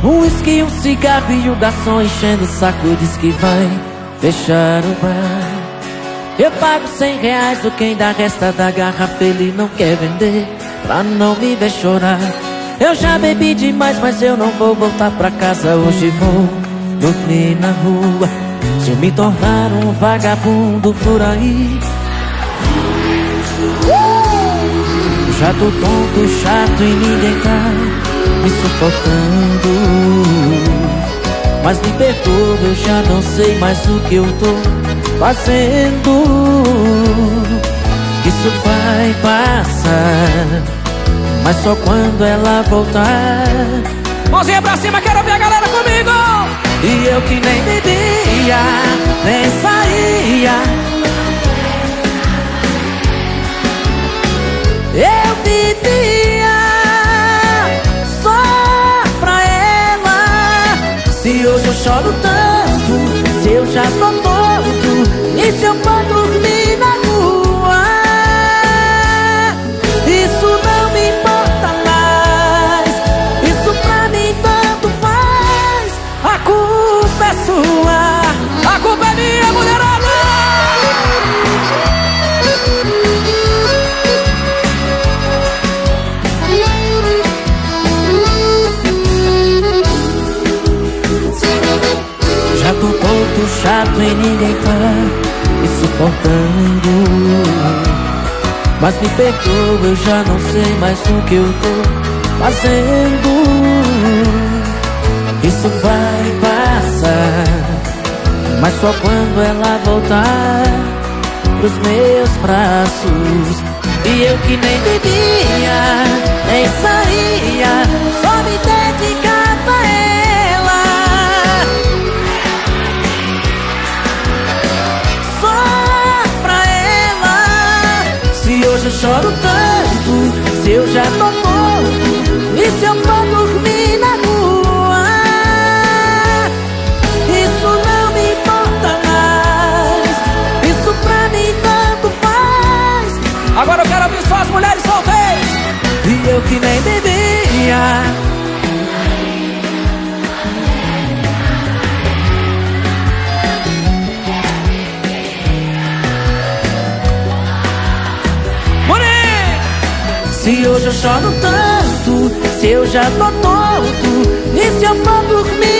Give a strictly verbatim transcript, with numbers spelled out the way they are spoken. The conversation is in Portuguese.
Um whisky, um cigarro e o garçom enchendo o saco diz que vai fechar o bar. Eu pago cem reais do quem dá resta da garrafa, ele não quer vender pra não me ver chorar. Eu já bebi demais, mas eu não vou voltar pra casa. Hoje vou dormir na rua, se eu me tornar um vagabundo por aí. Já tô tonto, chato e ninguém tá me suportando. Mas me perdoa, eu já não sei mais o que eu tô fazendo. Isso vai passar, mas só quando ela voltar. Mãozinha pra cima, quero ver a galera comigo. E eu que nem bebia, nem saía, eu vivia só pra ela. Se hoje eu choro tanto, se eu já tô morto, e se eu for dormir na rua, isso não me importa mais. Isso pra mim tanto faz. A culpa é sua, a culpa é minha, mulherada. Já tô tonto, chato e ninguém tá me suportando. Mas me perdoa, eu já não sei mais o que eu tô fazendo. Isso vai passar, mas só quando ela voltar pros meus braços. E eu que nem bebia, nem saía, só me dedicava a ela. Só pra ela. Se hoje eu choro tanto, se eu já tô morto, e se eu for dormir na rua, isso não me importa mais. Isso pra mim tanto faz. Agora eu quero ouvir só as mulheres solteiras. E eu que nem bebia. Se hoje eu choro tanto, se eu já tô tonto, e se eu for dormir